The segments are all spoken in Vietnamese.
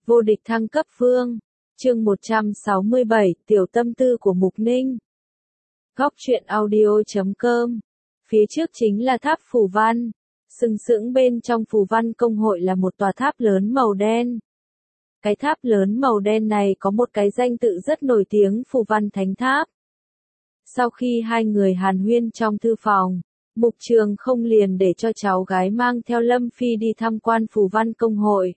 Vô địch thăng cấp vương. Chương 167, tiểu tâm tư của Mục Ninh. Góc truyện audio.com. Phía trước chính là tháp phù văn. Sừng sững bên trong phù văn công hội là một tòa tháp lớn màu đen. Cái tháp lớn màu đen này có một cái danh tự rất nổi tiếng, phù văn thánh tháp. Sau khi hai người hàn huyên trong thư phòng, Mục Trường không liền để cho cháu gái mang theo Lâm Phi đi tham quan phù văn công hội.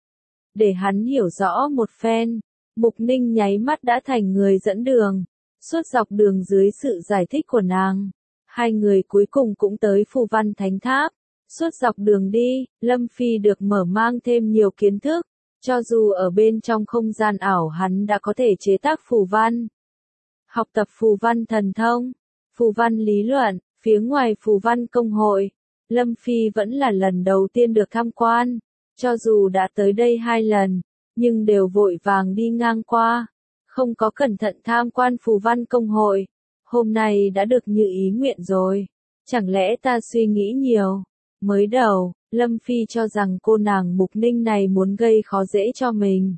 Để hắn hiểu rõ một phen, Mục Ninh nháy mắt đã thành người dẫn đường. Suốt dọc đường dưới sự giải thích của nàng, hai người cuối cùng cũng tới phù văn thánh tháp. Suốt dọc đường đi, Lâm Phi được mở mang thêm nhiều kiến thức, cho dù ở bên trong không gian ảo hắn đã có thể chế tác phù văn. Học tập phù văn thần thông, phù văn lý luận, phía ngoài phù văn công hội, Lâm Phi vẫn là lần đầu tiên được tham quan. Cho dù đã tới đây 2 lần, nhưng đều vội vàng đi ngang qua, không có cẩn thận tham quan phù văn công hội. Hôm nay đã được như ý nguyện rồi. Chẳng lẽ ta suy nghĩ nhiều? Mới đầu, Lâm Phi cho rằng cô nàng Mục Ninh này muốn gây khó dễ cho mình.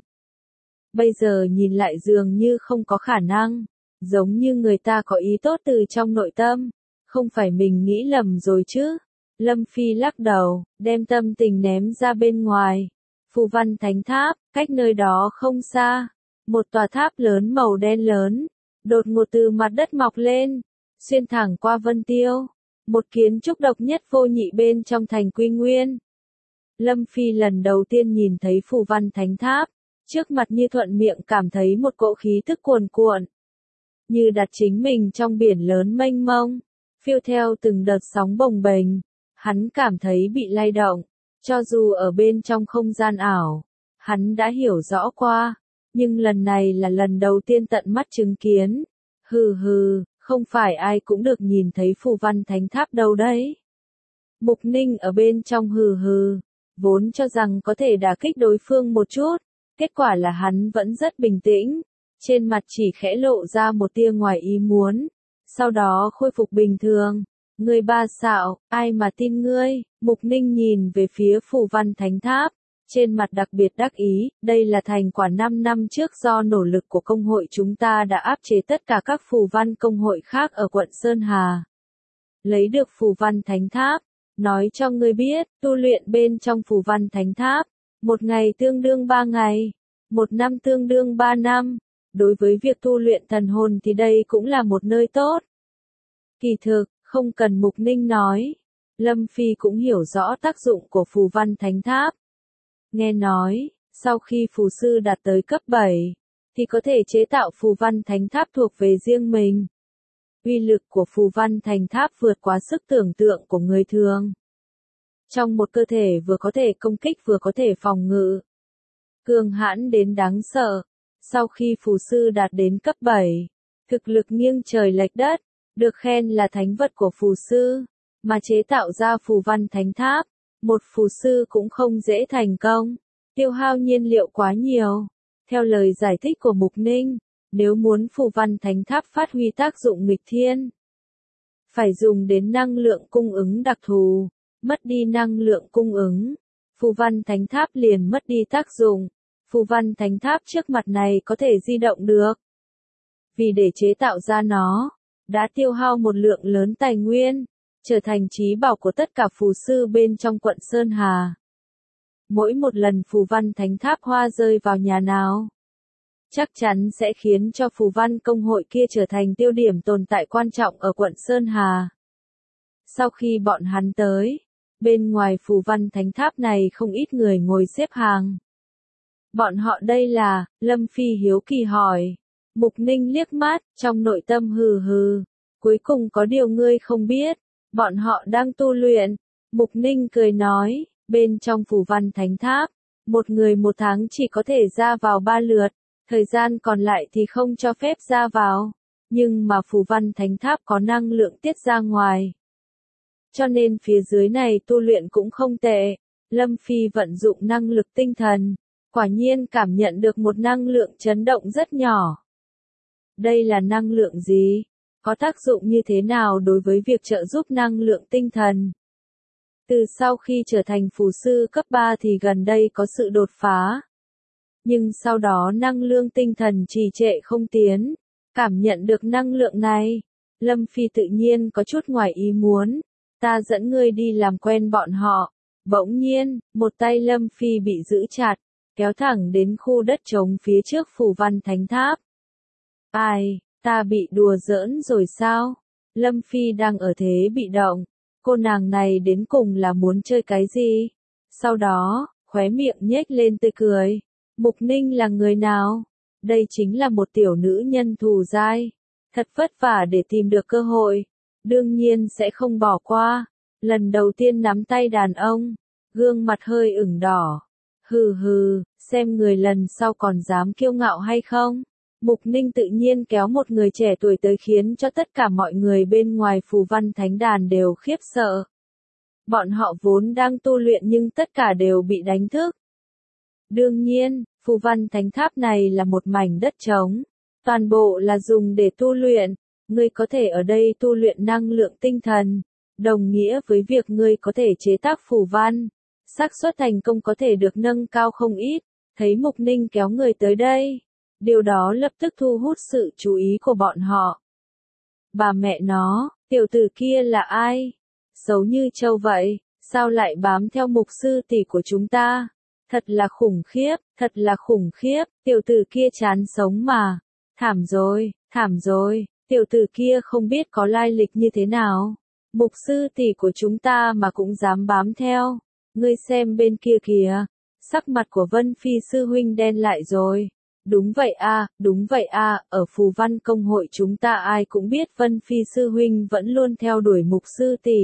Bây giờ nhìn lại dường như không có khả năng, giống như người ta có ý tốt từ trong nội tâm. Không phải mình nghĩ lầm rồi chứ? Lâm Phi lắc đầu, đem tâm tình ném ra bên ngoài. Phù văn thánh tháp, cách nơi đó không xa. Một tòa tháp lớn màu đen lớn, đột ngột từ mặt đất mọc lên, xuyên thẳng qua vân tiêu. Một kiến trúc độc nhất vô nhị bên trong thành Quy Nguyên. Lâm Phi lần đầu tiên nhìn thấy phù văn thánh tháp, trước mặt như thuận miệng cảm thấy một cỗ khí thức cuồn cuộn. Như đặt chính mình trong biển lớn mênh mông, phiêu theo từng đợt sóng bồng bềnh. Hắn cảm thấy bị lay động, cho dù ở bên trong không gian ảo, hắn đã hiểu rõ qua, nhưng lần này là lần đầu tiên tận mắt chứng kiến. Hừ hừ, không phải ai cũng được nhìn thấy phù văn thánh tháp đâu đấy. Mục Ninh ở bên trong hừ hừ, vốn cho rằng có thể đả kích đối phương một chút, kết quả là hắn vẫn rất bình tĩnh, trên mặt chỉ khẽ lộ ra một tia ngoài ý muốn, sau đó khôi phục bình thường. Ngươi ba xạo, ai mà tin ngươi? Mục Ninh nhìn về phía phù văn thánh tháp, trên mặt đặc biệt đắc ý, đây là thành quả 5 năm trước do nỗ lực của công hội chúng ta đã áp chế tất cả các phù văn công hội khác ở quận Sơn Hà. Lấy được phù văn thánh tháp, nói cho ngươi biết, tu luyện bên trong phù văn thánh tháp, 1 ngày tương đương 3 ngày, 1 năm tương đương 3 năm. Đối với việc tu luyện thần hồn thì đây cũng là một nơi tốt. Kỳ thực, không cần Mục Ninh nói, Lâm Phi cũng hiểu rõ tác dụng của phù văn thánh tháp. Nghe nói, sau khi phù sư đạt tới cấp 7, thì có thể chế tạo phù văn thánh tháp thuộc về riêng mình. Uy lực của phù văn thánh tháp vượt quá sức tưởng tượng của người thường. Trong một cơ thể vừa có thể công kích vừa có thể phòng ngự. Cường hãn đến đáng sợ. Sau khi phù sư đạt đến cấp 7, thực lực nghiêng trời lệch đất. Được khen là thánh vật của phù sư, mà chế tạo ra phù văn thánh tháp, một phù sư cũng không dễ thành công, tiêu hao nhiên liệu quá nhiều. Theo lời giải thích của Mục Ninh, nếu muốn phù văn thánh tháp phát huy tác dụng nghịch thiên, phải dùng đến năng lượng cung ứng đặc thù, mất đi năng lượng cung ứng, phù văn thánh tháp liền mất đi tác dụng. Phù văn thánh tháp trước mặt này có thể di động được. Vì để chế tạo ra nó, đã tiêu hao một lượng lớn tài nguyên, trở thành chí bảo của tất cả phù sư bên trong quận Sơn Hà. Mỗi một lần phù văn thánh tháp hoa rơi vào nhà nào, chắc chắn sẽ khiến cho phù văn công hội kia trở thành tiêu điểm tồn tại quan trọng ở quận Sơn Hà. Sau khi bọn hắn tới, bên ngoài phù văn thánh tháp này không ít người ngồi xếp hàng. Bọn họ đây là, Lâm Phi hiếu kỳ hỏi. Mục Ninh liếc mắt, trong nội tâm hừ hừ. Cuối cùng có điều ngươi không biết, bọn họ đang tu luyện. Mục Ninh cười nói, bên trong phù văn thánh tháp, một người 1 tháng chỉ có thể ra vào 3 lượt, thời gian còn lại thì không cho phép ra vào. Nhưng mà phù văn thánh tháp có năng lượng tiết ra ngoài. Cho nên phía dưới này tu luyện cũng không tệ. Lâm Phi vận dụng năng lực tinh thần, quả nhiên cảm nhận được một năng lượng chấn động rất nhỏ. Đây là năng lượng gì? Có tác dụng như thế nào đối với việc trợ giúp năng lượng tinh thần? Từ sau khi trở thành phù sư cấp 3 thì gần đây có sự đột phá. Nhưng sau đó năng lượng tinh thần trì trệ không tiến. Cảm nhận được năng lượng này, Lâm Phi tự nhiên có chút ngoài ý muốn. Ta dẫn ngươi đi làm quen bọn họ. Bỗng nhiên, một tay Lâm Phi bị giữ chặt, kéo thẳng đến khu đất trống phía trước phù văn thánh tháp. Ai, ta bị đùa giỡn rồi sao? Lâm Phi đang ở thế bị động. Cô nàng này đến cùng là muốn chơi cái gì? Sau đó, khóe miệng nhếch lên tươi cười. Mục Ninh là người nào? Đây chính là một tiểu nữ nhân thù dai. Thật vất vả để tìm được cơ hội. Đương nhiên sẽ không bỏ qua. Lần đầu tiên nắm tay đàn ông. Gương mặt hơi ửng đỏ. Hừ hừ, xem người lần sau còn dám kiêu ngạo hay không? Mục Ninh tự nhiên kéo một người trẻ tuổi tới khiến cho tất cả mọi người bên ngoài phù văn thánh đàn đều khiếp sợ. Bọn họ vốn đang tu luyện nhưng tất cả đều bị đánh thức. Đương nhiên, phù văn thánh tháp này là một mảnh đất trống. Toàn bộ là dùng để tu luyện. Ngươi có thể ở đây tu luyện năng lượng tinh thần. Đồng nghĩa với việc ngươi có thể chế tác phù văn. Xác suất thành công có thể được nâng cao không ít. Thấy Mục Ninh kéo người tới đây. Điều đó lập tức thu hút sự chú ý của bọn họ. Bà mẹ nó, tiểu tử kia là ai? Xấu như trâu vậy, sao lại bám theo mục sư tỷ của chúng ta? Thật là khủng khiếp, tiểu tử kia chán sống mà. Thảm rồi, tiểu tử kia không biết có lai lịch như thế nào. Mục sư tỷ của chúng ta mà cũng dám bám theo. Ngươi xem bên kia kìa, sắc mặt của Vân Phi sư huynh đen lại rồi. Đúng vậy a, ở phù văn công hội chúng ta ai cũng biết Vân Phi sư huynh vẫn luôn theo đuổi mục sư tỷ.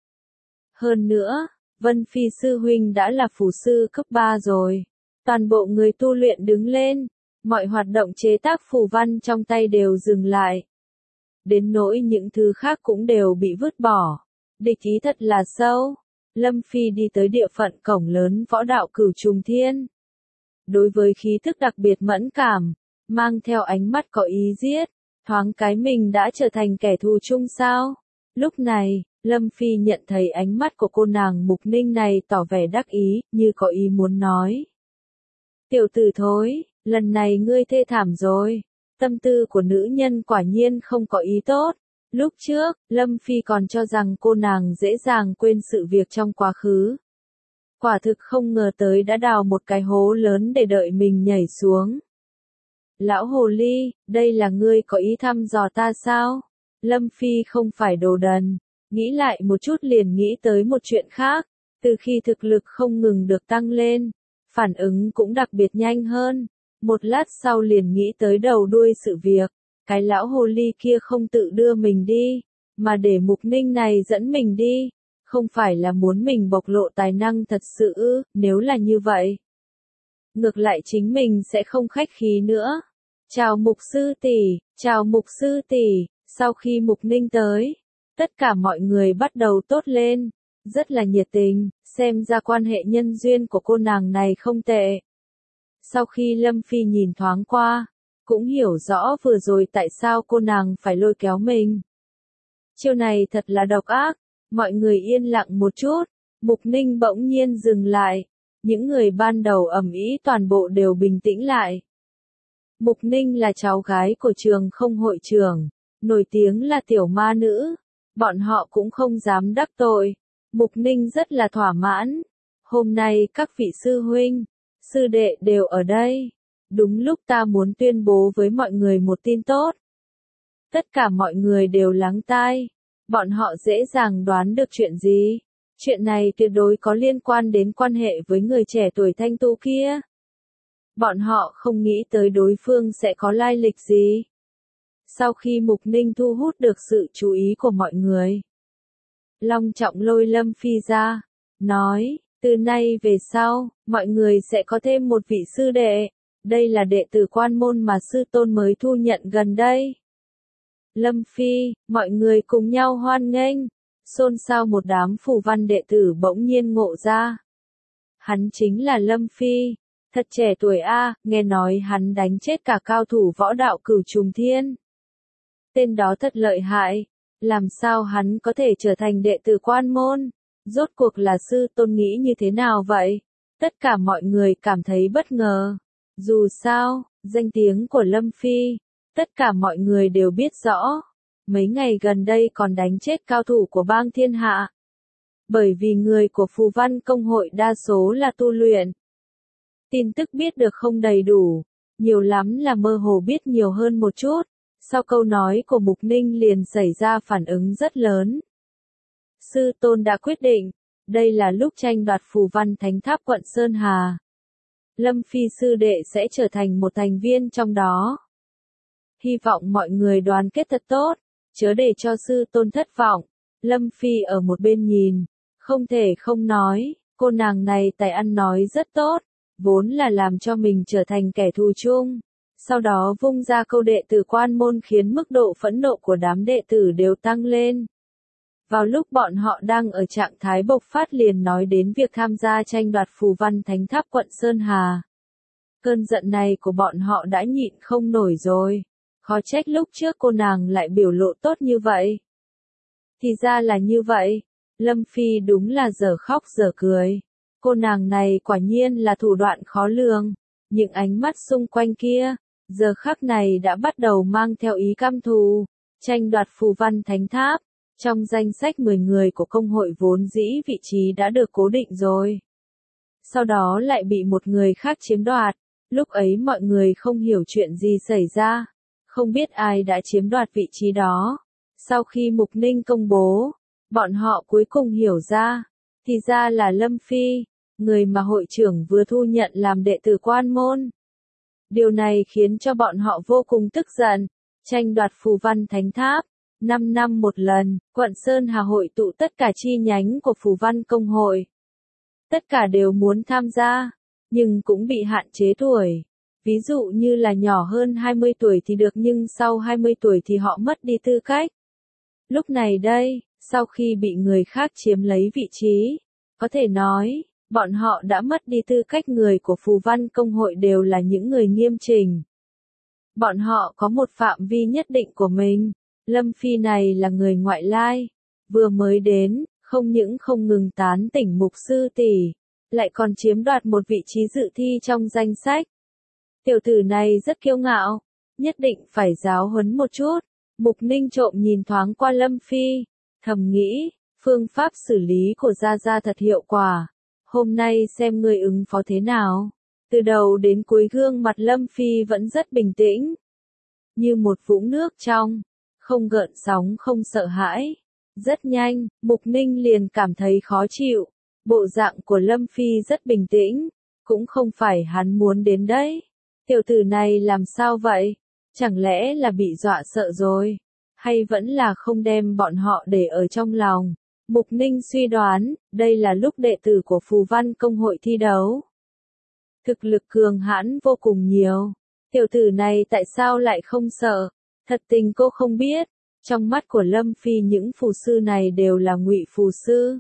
Hơn nữa, Vân Phi sư huynh đã là phù sư cấp 3 rồi. Toàn bộ người tu luyện đứng lên, mọi hoạt động chế tác phù văn trong tay đều dừng lại. Đến nỗi những thứ khác cũng đều bị vứt bỏ. Địch ý thật là sâu. Lâm Phi đi tới địa phận cổng lớn võ đạo Cửu Trùng Thiên. Đối với khí thức đặc biệt mẫn cảm, mang theo ánh mắt có ý giết, thoáng cái mình đã trở thành kẻ thù chung sao? Lúc này, Lâm Phi nhận thấy ánh mắt của cô nàng Mục Ninh này tỏ vẻ đắc ý, như có ý muốn nói. Tiểu tử thối, lần này ngươi thê thảm rồi. Tâm tư của nữ nhân quả nhiên không có ý tốt. Lúc trước, Lâm Phi còn cho rằng cô nàng dễ dàng quên sự việc trong quá khứ. Quả thực không ngờ tới đã đào một cái hố lớn để đợi mình nhảy xuống. Lão hồ ly, đây là ngươi có ý thăm dò ta sao? Lâm Phi không phải đồ đần. Nghĩ lại một chút liền nghĩ tới một chuyện khác. Từ khi thực lực không ngừng được tăng lên, phản ứng cũng đặc biệt nhanh hơn. Một lát sau liền nghĩ tới đầu đuôi sự việc. Cái lão hồ ly kia không tự đưa mình đi, mà để Mục Ninh này dẫn mình đi. Không phải là muốn mình bộc lộ tài năng thật sự ư? Nếu là như vậy, ngược lại chính mình sẽ không khách khí nữa. Chào Mục sư tỷ. Sau khi Mục Ninh tới, tất cả mọi người bắt đầu tốt lên, rất là nhiệt tình, xem ra quan hệ nhân duyên của cô nàng này không tệ. Sau khi Lâm Phi nhìn thoáng qua, cũng hiểu rõ vừa rồi tại sao cô nàng phải lôi kéo mình. Chiêu này thật là độc ác. Mọi người yên lặng một chút, Mục Ninh bỗng nhiên dừng lại. Những người ban đầu ầm ĩ toàn bộ đều bình tĩnh lại. Mục Ninh là cháu gái của trường không hội trưởng, nổi tiếng là tiểu ma nữ. Bọn họ cũng không dám đắc tội. Mục Ninh rất là thỏa mãn. Hôm nay các vị sư huynh, sư đệ đều ở đây. Đúng lúc ta muốn tuyên bố với mọi người một tin tốt. Tất cả mọi người đều lắng tai. Bọn họ dễ dàng đoán được chuyện gì. Chuyện này tuyệt đối có liên quan đến quan hệ với người trẻ tuổi thanh tu kia. Bọn họ không nghĩ tới đối phương sẽ có lai lịch gì. Sau khi Mục Ninh thu hút được sự chú ý của mọi người, long trọng lôi Lâm Phi ra, nói, từ nay về sau, mọi người sẽ có thêm một vị sư đệ. Đây là đệ tử quan môn mà sư tôn mới thu nhận gần đây. Lâm Phi, mọi người cùng nhau hoan nghênh. Xôn xao một đám phù văn đệ tử bỗng nhiên ngộ ra. Hắn chính là Lâm Phi. Thật trẻ tuổi a, nghe nói hắn đánh chết cả cao thủ võ đạo Cửu Trùng Thiên. Tên đó thật lợi hại. Làm sao hắn có thể trở thành đệ tử quan môn? Rốt cuộc là sư tôn nghĩ như thế nào vậy? Tất cả mọi người cảm thấy bất ngờ. Dù sao, danh tiếng của Lâm Phi, tất cả mọi người đều biết rõ. Mấy ngày gần đây còn đánh chết cao thủ của bang thiên hạ. Bởi vì người của phù văn công hội đa số là tu luyện. Tin tức biết được không đầy đủ, nhiều lắm là mơ hồ biết nhiều hơn một chút. Sau câu nói của Mục Ninh liền xảy ra phản ứng rất lớn. Sư tôn đã quyết định, đây là lúc tranh đoạt phù văn thánh tháp quận Sơn Hà. Lâm Phi sư đệ sẽ trở thành một thành viên trong đó. Hy vọng mọi người đoàn kết thật tốt, chớ để cho sư tôn thất vọng. Lâm Phi ở một bên nhìn, không thể không nói, cô nàng này tài ăn nói rất tốt, vốn là làm cho mình trở thành kẻ thù chung. Sau đó vung ra câu đệ tử quan môn khiến mức độ phẫn nộ của đám đệ tử đều tăng lên. Vào lúc bọn họ đang ở trạng thái bộc phát liền nói đến việc tham gia tranh đoạt phù văn thánh tháp quận Sơn Hà. Cơn giận này của bọn họ đã nhịn không nổi rồi. Khó trách lúc trước cô nàng lại biểu lộ tốt như vậy. Thì ra là như vậy. Lâm Phi đúng là giờ khóc giờ cười. Cô nàng này quả nhiên là thủ đoạn khó lường. Những ánh mắt xung quanh kia, giờ khắc này đã bắt đầu mang theo ý căm thù. Tranh đoạt phù văn thánh tháp. Trong danh sách 10 người của công hội vốn dĩ vị trí đã được cố định rồi. Sau đó lại bị một người khác chiếm đoạt. Lúc ấy mọi người không hiểu chuyện gì xảy ra. Không biết ai đã chiếm đoạt vị trí đó. Sau khi Mục Ninh công bố, bọn họ cuối cùng hiểu ra. Thì ra là Lâm Phi, người mà hội trưởng vừa thu nhận làm đệ tử quan môn. Điều này khiến cho bọn họ vô cùng tức giận. Tranh đoạt phù văn thánh tháp. 5 năm một lần, quận Sơn Hà hội tụ tất cả chi nhánh của phù văn công hội. Tất cả đều muốn tham gia, nhưng cũng bị hạn chế tuổi. Ví dụ như là nhỏ hơn 20 tuổi thì được nhưng sau 20 tuổi thì họ mất đi tư cách. Lúc này đây, sau khi bị người khác chiếm lấy vị trí, có thể nói, bọn họ đã mất đi tư cách người của phù văn công hội đều là những người nghiêm chỉnh. Bọn họ có một phạm vi nhất định của mình. Lâm Phi này là người ngoại lai, vừa mới đến, không những không ngừng tán tỉnh Mục sư tỷ, lại còn chiếm đoạt một vị trí dự thi trong danh sách. Tiểu tử này rất kiêu ngạo, nhất định phải giáo huấn một chút. Mục Ninh trộm nhìn thoáng qua Lâm Phi, thầm nghĩ, phương pháp xử lý của Gia Gia thật hiệu quả. Hôm nay xem ngươi ứng phó thế nào. Từ đầu đến cuối gương mặt Lâm Phi vẫn rất bình tĩnh, như một vũng nước trong. Không gợn sóng không sợ hãi. Rất nhanh, Mục Ninh liền cảm thấy khó chịu. Bộ dạng của Lâm Phi rất bình tĩnh. Cũng không phải hắn muốn đến đấy. Tiểu tử này làm sao vậy? Chẳng lẽ là bị dọa sợ rồi? Hay vẫn là không đem bọn họ để ở trong lòng? Mục Ninh suy đoán, đây là lúc đệ tử của phù văn công hội thi đấu. Thực lực cường hãn vô cùng nhiều. Tiểu tử này tại sao lại không sợ? Thật tình cô không biết, trong mắt của Lâm Phi những phù sư này đều là ngụy phù sư.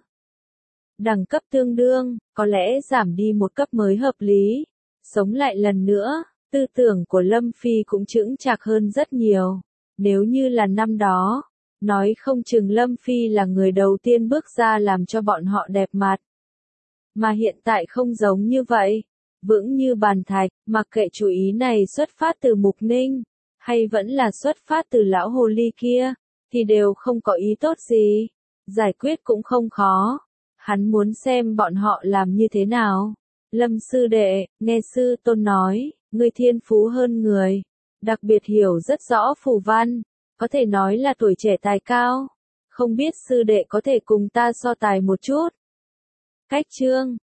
Đẳng cấp tương đương, có lẽ giảm đi một cấp mới hợp lý. Sống lại lần nữa, tư tưởng của Lâm Phi cũng chững chạc hơn rất nhiều. Nếu như là năm đó, nói không chừng Lâm Phi là người đầu tiên bước ra làm cho bọn họ đẹp mặt. Mà hiện tại không giống như vậy, vững như bàn thạch, mặc kệ chủ ý này xuất phát từ Mục Ninh. Hay vẫn là xuất phát từ lão hồ ly kia, thì đều không có ý tốt gì. Giải quyết cũng không khó. Hắn muốn xem bọn họ làm như thế nào. Lâm sư đệ, nghe sư tôn nói, ngươi thiên phú hơn người. Đặc biệt hiểu rất rõ phù văn. Có thể nói là tuổi trẻ tài cao. Không biết sư đệ có thể cùng ta so tài một chút. Cách chương